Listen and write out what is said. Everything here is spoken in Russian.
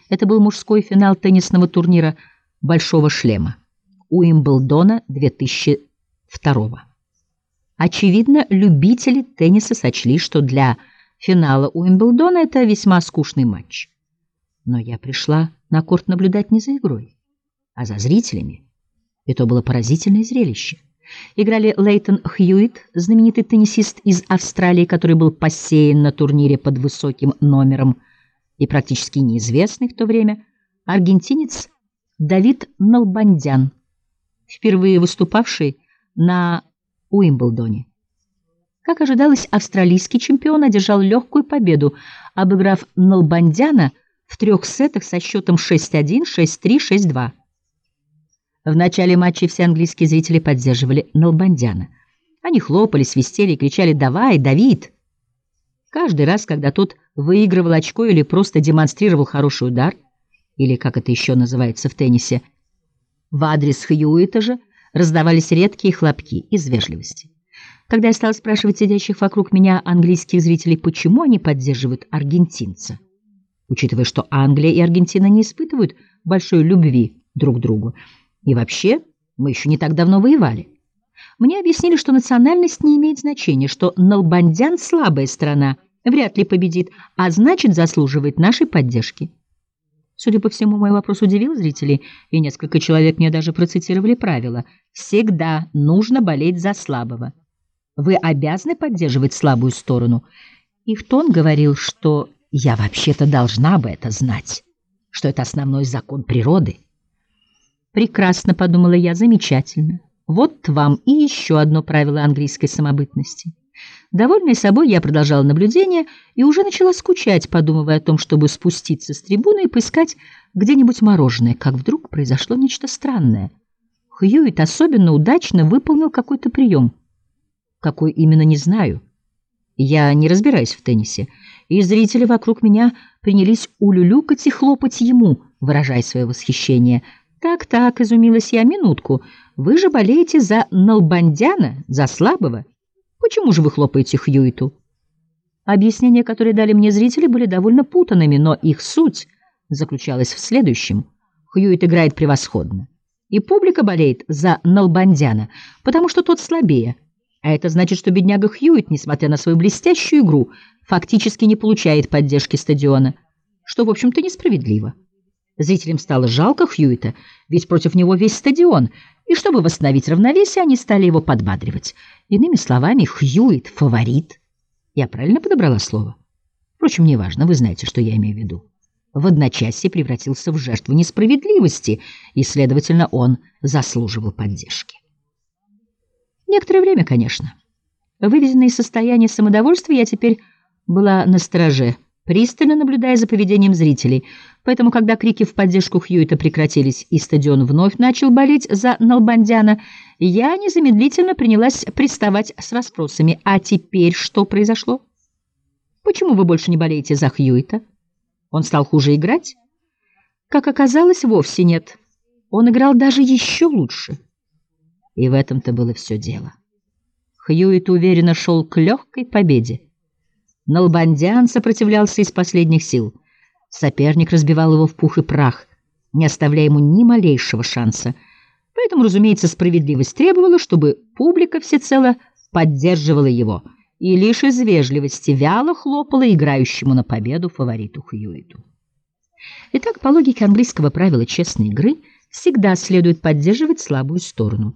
Это был мужской финал теннисного турнира «Большого шлема» Уимблдона 2002. Очевидно, любители тенниса сочли, что для финала Уимблдона это весьма скучный матч. Но я пришла на корт наблюдать не за игрой, а за зрителями. И то было поразительное зрелище. Играли Лейтон Хьюитт, знаменитый теннисист из Австралии, который был посеян на турнире под высоким номером и практически неизвестный в то время, аргентинец Давид Налбандян, впервые выступавший на Уимблдоне. Как ожидалось, австралийский чемпион одержал легкую победу, обыграв Налбандяна в 3 сетах со счетом 6-1, 6-3, 6-2. В начале матча все английские зрители поддерживали Налбандяна. Они хлопали, свистели и кричали «Давай, Давид!». Каждый раз, когда тот выигрывал очко или просто демонстрировал хороший удар, или, как это еще называется в теннисе, в адрес Хьюитта же раздавались редкие хлопки из вежливости. Когда я стала спрашивать сидящих вокруг меня английских зрителей, почему они поддерживают аргентинца, учитывая, что Англия и Аргентина не испытывают большой любви друг к другу, и вообще, мы еще не так давно воевали. Мне объяснили, что национальность не имеет значения, что Налбандян слабая страна, вряд ли победит, а значит, заслуживает нашей поддержки. Судя по всему, мой вопрос удивил зрителей, и несколько человек мне даже процитировали правило: «Всегда нужно болеть за слабого. Вы обязаны поддерживать слабую сторону». И в тон говорил, что я вообще-то должна бы это знать, что это основной закон природы. «Прекрасно», — подумала я, — «замечательно. Вот вам и еще одно правило английской самобытности». Довольная собой, я продолжала наблюдение и уже начала скучать, подумывая о том, чтобы спуститься с трибуны и поискать где-нибудь мороженое, как вдруг произошло нечто странное. Хьюитт особенно удачно выполнил какой-то прием. Какой именно, не знаю. Я не разбираюсь в теннисе, и зрители вокруг меня принялись улюлюкать и хлопать ему, выражая свое восхищение. «Так-так», — изумилась я, — «минутку. Вы же болеете за Налбандяна, за слабого. Почему же вы хлопаете Хьюитту?» Объяснения, которые дали мне зрители, были довольно путанными, но их суть заключалась в следующем. Хьюитт играет превосходно, и публика болеет за Налбандяна, потому что тот слабее. А это значит, что бедняга Хьюитт, несмотря на свою блестящую игру, фактически не получает поддержки стадиона, что, в общем-то, несправедливо. Зрителям стало жалко Хьюитта, ведь против него весь стадион, и чтобы восстановить равновесие, они стали его подбадривать. Иными словами, Хьюитт — фаворит. Я правильно подобрала слово? Впрочем, неважно, вы знаете, что я имею в виду. В одночасье превратился в жертву несправедливости, и, следовательно, он заслуживал поддержки. Некоторое время, конечно. Выведенная из состояния самодовольства, я теперь была настороже, пристально наблюдая за поведением зрителей. Поэтому, когда крики в поддержку Хьюитта прекратились и стадион вновь начал болеть за Налбандяна, я незамедлительно принялась приставать с расспросами. «А теперь что произошло? Почему вы больше не болеете за Хьюитта? Он стал хуже играть?» Как оказалось, вовсе нет. Он играл даже еще лучше. И в этом-то было все дело. Хьюитт уверенно шел к легкой победе. Налбандян сопротивлялся из последних сил. Соперник разбивал его в пух и прах, не оставляя ему ни малейшего шанса. Поэтому, разумеется, справедливость требовала, чтобы публика всецело поддерживала его и лишь из вежливости вяло хлопала играющему на победу фавориту Хьюитту. Итак, по логике английского правила честной игры, всегда следует поддерживать слабую сторону.